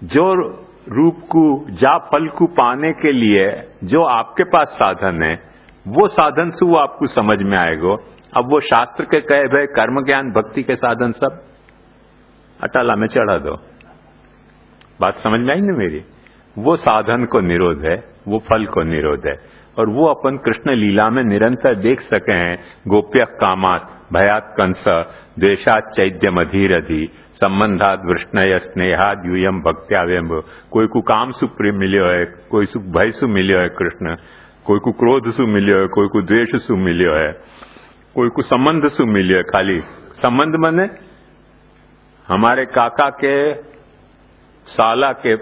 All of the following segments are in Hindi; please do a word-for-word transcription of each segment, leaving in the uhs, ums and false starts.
जो रूप को जा फल को पाने के लिए जो आपके पास साधन है, वो साधन से वो आपको समझ में आएगा। अब वो शास्त्र के कहे भाई कर्म ज्ञान भक्ति के साधन सब अटाला में चढ़ा दो। बात समझ में आई ना मेरी? वो साधन को निरोध है, वो फल को निरोध है, और वो अपन कृष्ण लीला में निरंतर देख सके हैं। गोप्य कामात भयात कंस द्वेषात चैद्यम अधीरधि संबंधात वृष्णय स्नेहाद यूयम भक्त्याव्यम। कोई को काम सुख मिलियो है, कोई सुख भय सु मिलियो है कृष्ण, कोई को क्रोध सु मिलियो है, कोई को द्वेष सु मिलियो है, कोई को संबंध सु मिलियो है। खाली संबंध मने हमारे काका के साला के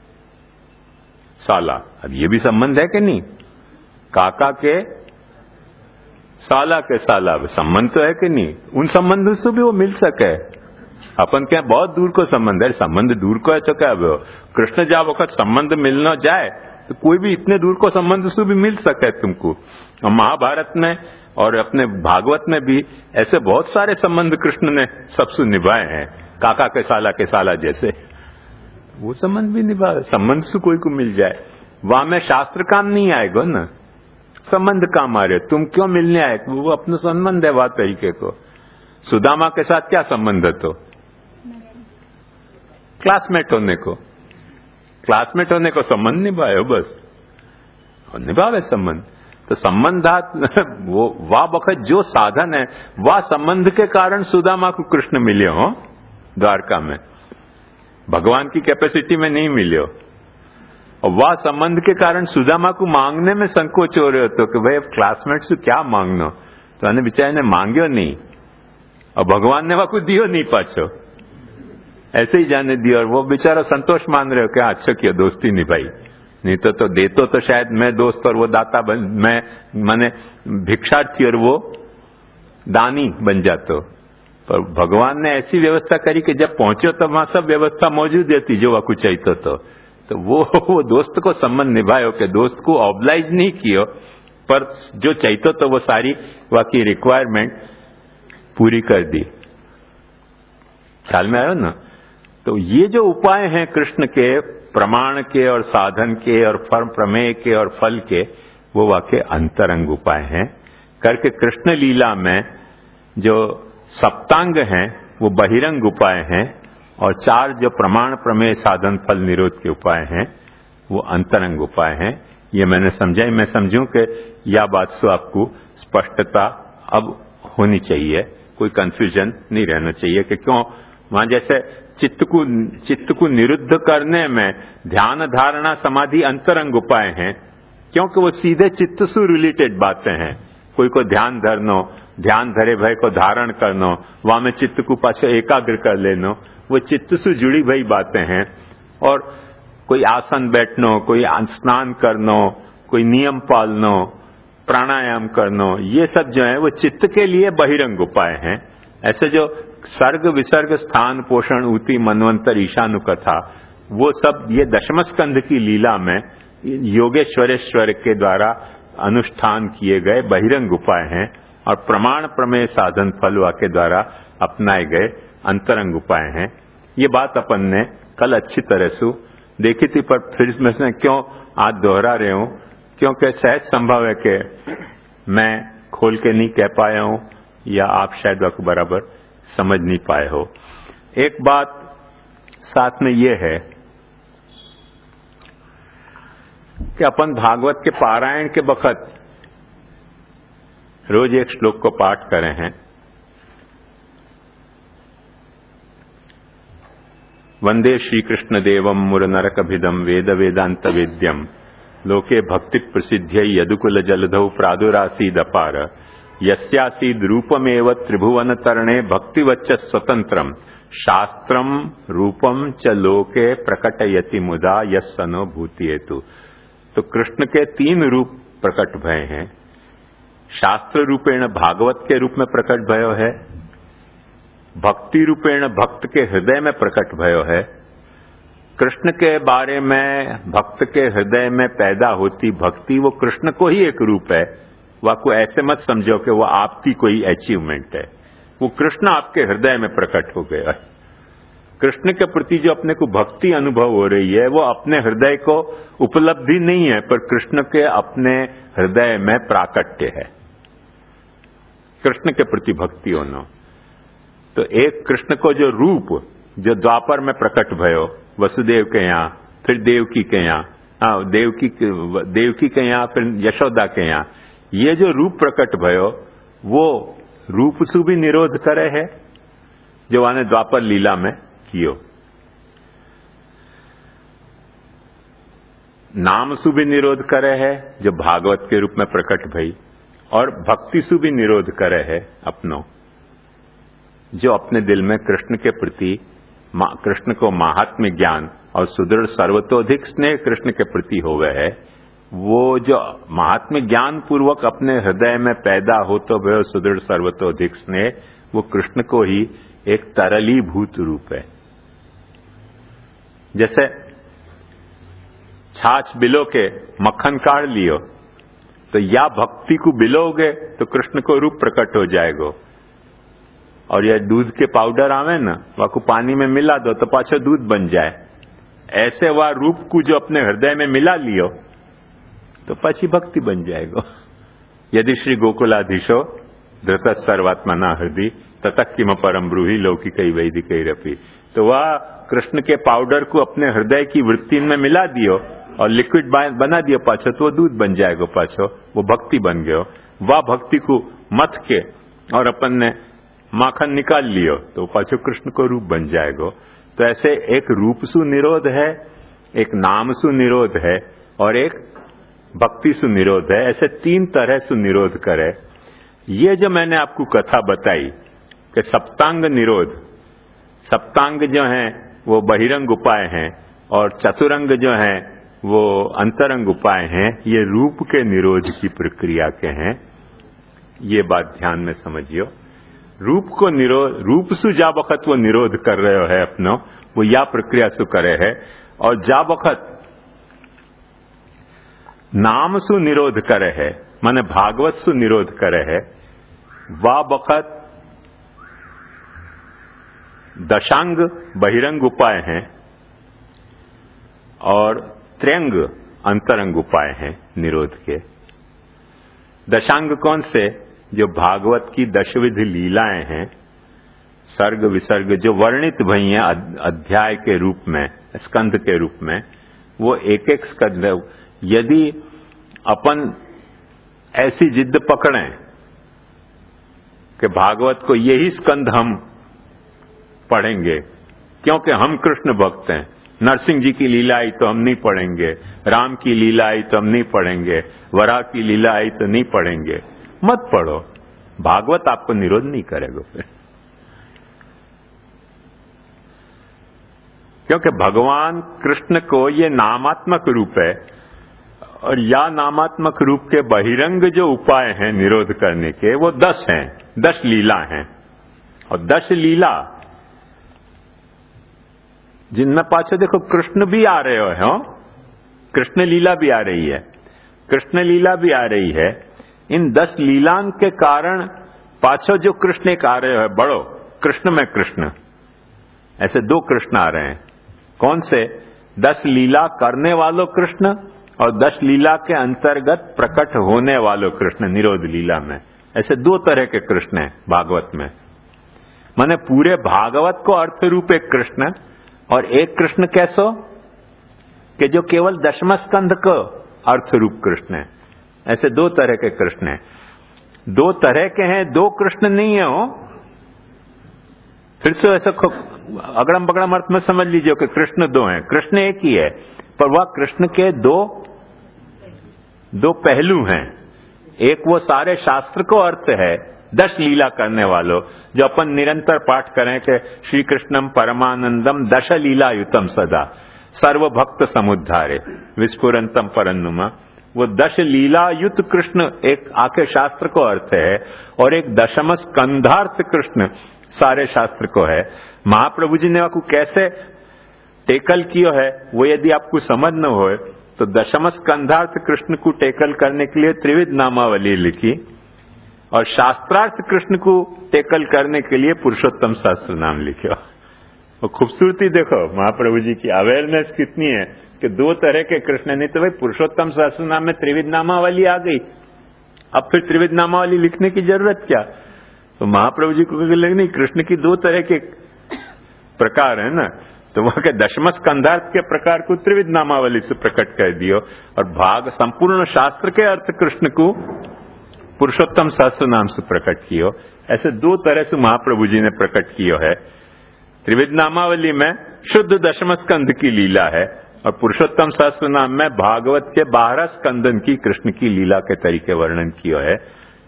साला, अब ये भी संबंध है कि नहीं? काका के साला के साला संबंध तो है कि नहीं? उन संबंध से भी वो मिल सके। अपन क्या बहुत दूर को संबंध है, संबंध दूर को है तो क्या वो कृष्ण जा वक्त संबंध मिलना जाए तो कोई भी इतने दूर को संबंध से भी मिल सके तुमको। और महाभारत में और अपने भागवत में भी ऐसे बहुत सारे संबंध कृष्ण ने सबसे निभाए हैं, काका के साला के साला जैसे। वो संबंध भी निभा, संबंध से कोई को मिल जाए, वहां में शास्त्र काम नहीं आएगा ना, संबंध काम आ रहे। तुम क्यों मिलने आए? वो अपना संबंध है बात तरीके को। सुदामा के साथ क्या संबंध है? तो क्लासमेट होने को, क्लासमेट होने को संबंध निभाए बस, और निभावे संबंध। तो संबंधात वो वाह वक्त जो साधन है, वह संबंध के कारण सुदामा को कृष्ण मिले हो द्वारका में, भगवान की कैपेसिटी में नहीं मिले हो। और वह संबंध के कारण सुदामा को मांगने में संकोच हो रहे हो तो कि भाई अब क्लासमेट से क्या मांगना, तो अने बेचारे ने मांग्यो नहीं और भगवान ने वह को दियो नहीं पाछो, ऐसे ही जाने दिया। और वो बेचारा संतोष मान रहे हो कि अच्छा किया दोस्ती निभाई, नहीं तो तो देतो तो शायद मैं दोस्त और वो दाता बन, मैं माने भिक्षार्थी और वो दानी बन जातो। पर भगवान ने ऐसी व्यवस्था करी कि जब पहुंचो तो वहां सब व्यवस्था मौजूद थी जो वह कुछ चाहिए तो तो वो वो दोस्त को संबंध निभायो कि दोस्त को ऑब्लाइज नहीं कियो, पर जो चाहिए तो वो सारी वह की रिक्वायरमेंट पूरी कर दी। ख्याल में आयो ना? तो ये जो उपाय हैं कृष्ण के, प्रमाण के और साधन के और फर्म प्रमेय के और फल के, वो वाकई अंतरंग उपाय हैं। करके कृष्ण लीला में जो सप्तांग हैं वो बहिरंग उपाय हैं, और चार जो प्रमाण प्रमेय साधन फल निरोध के उपाय हैं वो अंतरंग उपाय हैं। ये मैंने समझाई। मैं समझूं कि यह बात से आपको स्पष्टता अब होनी चाहिए, कोई कंफ्यूजन नहीं रहना चाहिए कि क्यों वहां जैसे चित्त को चित्त को निरुद्ध करने में ध्यान धारणा समाधि अंतरंग उपाय हैं, क्योंकि वो सीधे चित्त से रिलेटेड बातें हैं। कोई को ध्यान धरनो, ध्यान धरे भय को धारण करनो, वहां में चित्त को पाछो एकाग्र कर लेनो, वो चित्त से जुड़ी भई बातें हैं। और कोई आसन बैठनो, कोई स्नान करनो, कोई नियम पालनो, प्राणायाम करनो, ये सब जो है वो चित्त के लिए बहिरंग उपाय हैं। ऐसे जो सर्ग विसर्ग स्थान पोषण ऊती मनवंतर ईशानु कथा, वो सब ये दशम स्कंध की लीला में योगेश्वरेश्वर के द्वारा अनुष्ठान किए गए बहिरंग उपाय हैं, और प्रमाण प्रमेय साधन फलवा के द्वारा अपनाए गए अंतरंग उपाय हैं। ये बात अपन ने कल अच्छी तरह से देखी थी, पर फिर मैं से क्यों आज दोहरा रहे हूं, क्योंकि सहज संभव है कि मैं खोल के नहीं कह पाया हूं या आप शायद वक्त बराबर समझ नहीं पाए हो। एक बात साथ में ये है कि अपन भागवत के पारायण के वक्त रोज एक श्लोक को पाठ करें हैं, वंदे श्री कृष्ण देवम मुर नरकभिदम वेद वेदांत वेद्यम लोके भक्ति प्रसिद्ध्यै यदुकुल जलधौ प्रादुरासीद अपार यस्यासीद रूपमेव त्रिभुवन तरणे भक्तिवच्च स्वतंत्रम शास्त्रम रूपम च लोके प्रकटयति मुदा यस्सनो भूतिहेतु। तो कृष्ण के तीन रूप प्रकट भय हैं। शास्त्र रूपेण भागवत के रूप में प्रकट भयो है, भक्ति रूपेण भक्त के हृदय में प्रकट भयो है। कृष्ण के बारे में भक्त के हृदय में पैदा होती भक्ति वो कृष्ण को ही एक रूप है। वह को ऐसे मत समझो कि वो आपकी कोई अचीवमेंट है, वो कृष्ण आपके हृदय में प्रकट हो गया है। कृष्ण के प्रति जो अपने को भक्ति अनुभव हो रही है वो अपने हृदय को उपलब्धि नहीं है, पर कृष्ण के अपने हृदय में प्राकट्य है, कृष्ण के प्रति भक्ति होना। तो एक कृष्ण को जो रूप जो द्वापर में प्रकट भयो वसुदेव के यहाँ, फिर देवकी के यहाँ, हाँ देवकी देवकी के यहाँ, फिर यशोदा के यहाँ, ये जो रूप प्रकट भयो वो रूप सु भी निरोध करे है जो आने द्वापर लीला में कियो, नाम सु भी निरोध करे है जो भागवत के रूप में प्रकट भई, और भक्ति सु भी निरोध करे है अपनो, जो अपने दिल में कृष्ण के प्रति कृष्ण को महात्म्य ज्ञान और सुदृढ़ सर्वतोधिक स्नेह कृष्ण के प्रति होवे है, वो जो महात्म्य ज्ञान पूर्वक अपने हृदय में पैदा हो तो वह सुदृढ़ सर्वतोधिक स्नेह, वो कृष्ण को ही एक तरलीभूत रूप है। जैसे छाछ बिलो के मक्खन काढ़ लियो तो या भक्ति को बिलोगे तो कृष्ण को रूप प्रकट हो जाएगा, और यह दूध के पाउडर आवे ना वह को पानी में मिला दो तो पाछो दूध बन जाए, ऐसे वह रूप को जो अपने हृदय में मिला लियो तो पाछी भक्ति बन जाएगा। यदि श्री गोकुलाधीशो धृत सर्वात्मना हृदय ततक किम परम ब्रूहि लौकी कई वैदि कई रपी, तो वह कृष्ण के पाउडर को अपने हृदय की वृत्ति में मिला दियो और लिक्विड बना दियो पाछो, तो वो दूध बन जाएगा पाछो, वो भक्ति बन गयो। वह भक्ति को मथ के और अपन ने माखन निकाल लियो तो पाछो कृष्ण को रूप बन जाएगा। तो ऐसे एक रूप सु निरोध है, एक नाम सु निरोध है और एक भक्ति सु निरोध है, ऐसे तीन तरह सु निरोध करे। ये जो मैंने आपको कथा बताई कि सप्तांग निरोध, सप्तांग जो है वो बहिरंग उपाय हैं और चतुरंग जो है वो अंतरंग उपाय हैं, ये रूप के निरोध की प्रक्रिया के हैं। ये बात ध्यान में समझियो। रूप को निरोध, रूप सु जा वक्त वो निरोध कर रहे है अपनो, वो या प्रक्रिया सु करे है, और जा वक्त नाम सु निरोध करे है, माने भागवत सु निरोध करे है, वा वक्त दशांग बहिरंग उपाय हैं और त्र्यंग अंतरंग उपाय हैं निरोध के। दशांग कौन से? जो भागवत की दशविध लीलाएं हैं, सर्ग विसर्ग जो वर्णित भई हैं अध्याय के रूप में, स्कंध के रूप में, वो एक एक स्कंध। यदि अपन ऐसी जिद पकड़ें कि भागवत को यही स्कंध हम पढ़ेंगे क्योंकि हम कृष्ण भक्त हैं, नरसिंह जी की लीला आई तो हम नहीं पढ़ेंगे, राम की लीला आई तो हम नहीं पढ़ेंगे, वराह की लीला आई तो नहीं पढ़ेंगे, मत पढ़ो। भागवत आपको निरोध नहीं करेगा फिर, क्योंकि भगवान कृष्ण को ये नामात्मक रूप है और या नामात्मक रूप के बहिरंग जो उपाय हैं निरोध करने के वो दस हैं, दस लीला हैं। और दस लीला जिनमें पाछो देखो कृष्ण भी आ रहे हो, कृष्ण लीला भी आ रही है, कृष्ण लीला भी आ रही है। इन दस लीलान के कारण पाछो जो कृष्ण एक आ रहे हो बड़ो कृष्ण में कृष्ण, ऐसे दो कृष्ण आ रहे हैं। कौन से? दस लीला करने वालों कृष्ण और दस लीला के अंतर्गत प्रकट होने वालों कृष्ण निरोध लीला में, ऐसे दो तरह के कृष्ण हैं भागवत में। माने पूरे भागवत को अर्थ रूप एक कृष्ण, और एक कृष्ण कैसो कि जो केवल दशम स्कंध को अर्थ रूप कृष्ण है। ऐसे दो तरह के कृष्ण हैं, दो तरह के हैं, दो कृष्ण नहीं है हो। फिर से ऐसा अगड़म बगड़म अर्थ में समझ लीजिए कि कृष्ण दो हैं, कृष्ण एक ही है, पर वह कृष्ण के दो दो पहलू हैं। एक वो सारे शास्त्र को अर्थ है, दश लीला करने वालों, जो अपन निरंतर पाठ करें कि श्री कृष्णम परमानंदम दश लीला युतम सदा सर्वभक्त समुद्धारे विस्फुरंतम परन्नुमा, वो दश लीला युत कृष्ण एक आखे शास्त्र को अर्थ है, और एक दशम स्कंधार्थ कृष्ण सारे शास्त्र को है। महाप्रभु जी ने आपको कैसे टेकल किया है वो यदि आपको समझ न हो तो दशम स्कंधार्थ कृष्ण को टेकल करने के लिए त्रिविध नामावली लिखी, और शास्त्रार्थ कृष्ण को टेकल करने के लिए पुरुषोत्तम शास्त्र नाम लिखो। और खूबसूरती देखो महाप्रभु जी की अवेयरनेस कितनी है कि दो तरह के कृष्ण, नहीं तो भाई पुरुषोत्तम सहस्रनाम में त्रिविध नामावली आ गई, अब फिर त्रिविध नामावली लिखने की जरूरत क्या? तो महाप्रभु जी को लगे नहीं, कृष्ण की दो तरह के प्रकार है ना, तो वहां के दशम स्कंधार्थ के प्रकार को त्रिविध नामावली से प्रकट कर दियो और भाग संपूर्ण शास्त्र के अर्थ कृष्ण को पुरुषोत्तम सहस्र नाम से प्रकट कियो। ऐसे दो तरह से महाप्रभु जी ने प्रकट कियो है। त्रिविध नामावली में शुद्ध दशम स्कंध की लीला है और पुरुषोत्तम सहस्र नाम में भागवत के बारह स्कंदन की कृष्ण की लीला के तरीके वर्णन कियो है।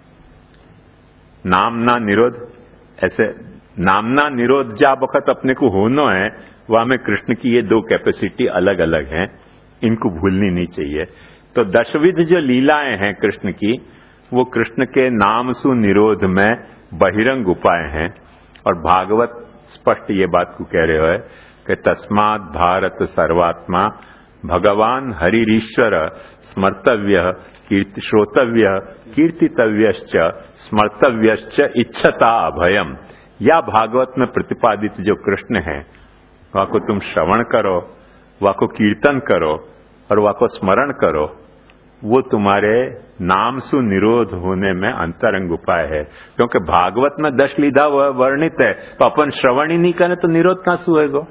नामना निरोध, ऐसे नामना निरोध जा वक्त अपने को होना है, वहां में कृष्ण की ये दो कैपेसिटी अलग अलग हैं, इनको भूलनी नहीं चाहिए। तो दशविध जो लीलाएं हैं कृष्ण की, वो कृष्ण के नाम सु निरोध में बहिरंग उपाय हैं। और भागवत स्पष्ट ये बात को कह रहे हो है कि तस्मात् भारत सर्वात्मा भगवान हरिरीश्वर स्मर्तव्य कीर्ति श्रोतव्य कीर्तितव्यश्च स्मर्तव्यश्च इच्छता अभयम। या भागवत में प्रतिपादित जो कृष्ण है, वह को तुम श्रवण करो, वह को कीर्तन करो और वह को स्मरण करो, वो तुम्हारे नाम सु निरोध होने में अंतरंग उपाय है। क्योंकि भागवत में दश लीधा वर्णित है, तो अपन श्रवण ही नहीं करें तो निरोध कहां से होएगा?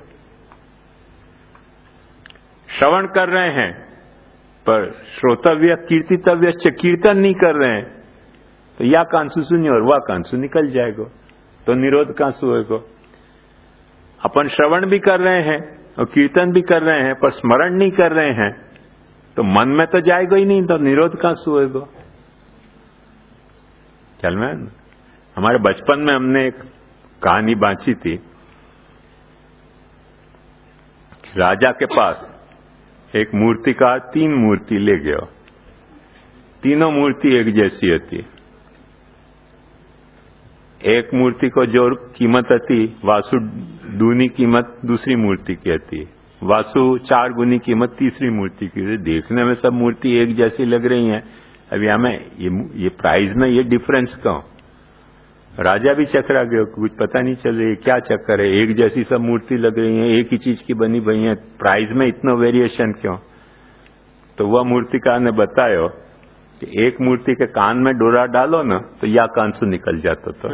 श्रवण कर रहे हैं पर श्रोतव्य कीर्तितव्य कीर्तन नहीं कर रहे हैं, तो या कांसु सुनिए और वह कांसु निकल जाएगा, तो निरोध कहां से होएगा? अपन श्रवण भी कर रहे हैं और कीर्तन भी कर रहे हैं पर स्मरण नहीं कर रहे हैं, तो मन में तो जाएगा ही नहीं, तो निरोध कहां से होएगा? चल में हमारे बचपन में हमने एक कहानी बांची थी। राजा के पास एक मूर्तिकार तीन मूर्ति ले गया, तीनों मूर्ति एक जैसी होती। एक मूर्ति को जो कीमत थी वासु दूनी कीमत दूसरी मूर्ति की थी, वासु चार गुनी कीमत तीसरी मूर्ति की। देखने में सब मूर्ति एक जैसी लग रही हैं, अभी हमें ये, ये प्राइस में ये डिफरेंस क्यों? राजा भी चकरा गया, कुछ पता नहीं चल रही क्या चक्कर है, एक जैसी सब मूर्ति लग रही है, एक ही चीज की बनी हुई है, प्राइस में इतना वेरिएशन क्यों? तो वह मूर्तिकार ने बताया कि एक मूर्ति के कान में डोरा डालो ना तो या कान से निकल जाता था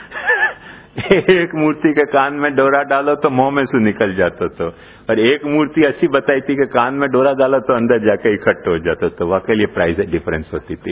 एक मूर्ति के कान में डोरा डालो तो मुंह में से निकल जाता था, और एक मूर्ति ऐसी बताई थी कि कान में डोरा डालो तो अंदर जाके इकट्ठा हो जाता था। वह के लिए प्राइस डिफरेंस होती थी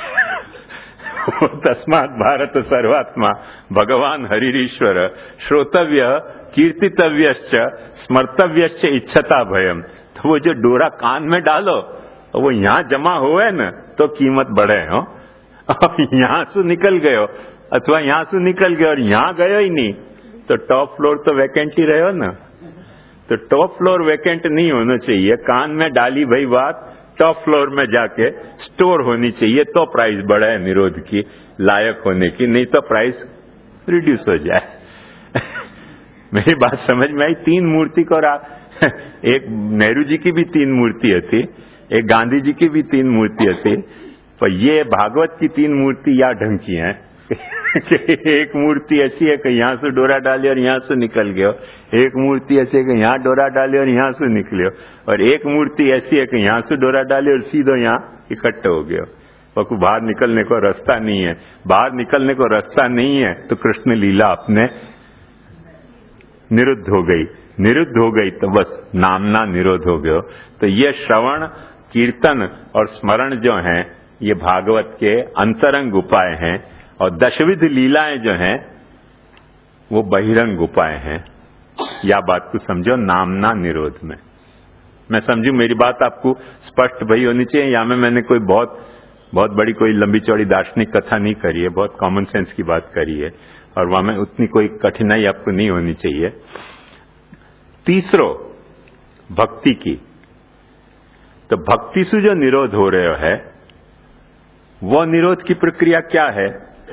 तस्मात् भारत सर्वात्मा भगवान हरिरीश्वर श्रोतव्य कीर्तितव्यश्च स्मर्तव्यश्च इच्छता भयम। तो वो जो डोरा कान में डालो वो यहां जमा हुए न तो कीमत बढ़े हो, अब यहां से निकल गयो अथवा यहां से निकल गए और यहां गयो ही नहीं तो टॉप फ्लोर तो वैकेंट ही रहो ना। तो टॉप फ्लोर वैकेंट नहीं होना चाहिए, कान में डाली भाई बात टॉप फ्लोर में जाके स्टोर होनी चाहिए, तो प्राइस बढ़ा है निरोध की लायक होने की, नहीं तो प्राइस रिड्यूस हो जाए मेरी बात समझ में आई? तीन मूर्ति को एक नेहरू जी की भी तीन मूर्ति थी, एक गांधी जी की भी तीन मूर्ति थी, पर ये भागवत की तीन मूर्ति या ढंग की हैं एक मूर्ति ऐसी है कि यहां से डोरा डाली और यहां से निकल गयो, एक मूर्ति ऐसी है कि यहां डोरा डाली और यहां से निकलियो, और एक मूर्ति ऐसी है कि यहां से डोरा डाली और सीधो यहां इकट्ठे हो गयो। और बाहर निकलने को रास्ता नहीं है, बाहर निकलने को रास्ता नहीं है तो कृष्ण लीला अपने निरुद्ध हो गई, निरुद्ध हो गई तो बस नामना निरोध हो गयो। तो ये श्रवण कीर्तन और स्मरण जो हैं ये भागवत के अंतरंग उपाय हैं, और दशविध लीलाएं जो हैं वो बहिरंग उपाय हैं। या बात को समझो नामना निरोध में। मैं समझू मेरी बात आपको स्पष्ट भई होनी चाहिए, या में मैंने कोई बहुत बहुत बड़ी कोई लंबी चौड़ी दार्शनिक कथा नहीं करी है, बहुत कॉमन सेंस की बात करी है, और वहां में उतनी कोई कठिनाई आपको नहीं होनी चाहिए। तीसरो भक्ति की, तो भक्ति से जो निरोध हो रहे है वो निरोध की प्रक्रिया क्या है?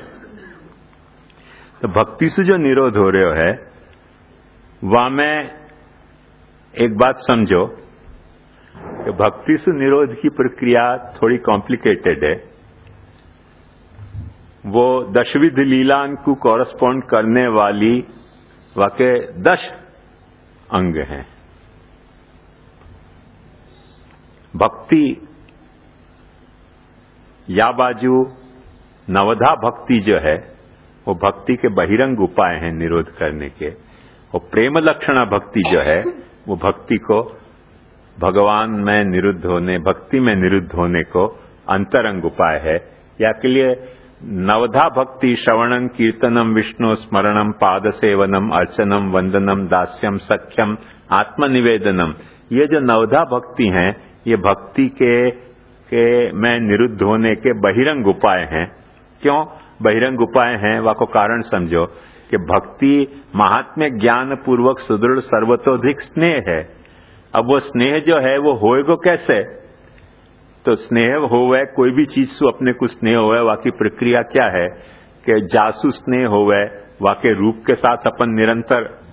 तो भक्ति से जो निरोध हो रहे है वहां में एक बात समझो कि भक्ति से निरोध की प्रक्रिया थोड़ी कॉम्प्लिकेटेड है। वो दशविध लीलान को कॉरस्पॉन्ड करने वाली वाके दश अंग हैं। भक्ति या बाजू नवधा भक्ति जो है वो भक्ति के बहिरंग उपाय हैं निरोध करने के, और प्रेम लक्षणा भक्ति जो है वो भक्ति को भगवान में निरुद्ध होने, भक्ति में निरुद्ध होने को अंतरंग उपाय है। या के लिए नवधा भक्ति श्रवणम कीर्तनम विष्णु स्मरणम पाद सेवनम अर्चनम वंदनम दास्यम सख्यम आत्मनिवेदनम, ये जो नवधा भक्ति हैं ये भक्ति के के में निरुद्ध होने के बहिरंग उपाय हैं। क्यों बहिरंग उपाय हैं? वा को कारण समझो कि भक्ति महात्म्य ज्ञान पूर्वक सुदृढ़ सर्वतोधिक स्नेह है। अब वो स्नेह जो है वो होएगो कैसे? तो स्नेह होवे, कोई भी चीज से अपने को स्नेह होवे, वाकी प्रक्रिया क्या है कि जासू स्नेह होवे, वाके रूप के साथ अपन निरंतर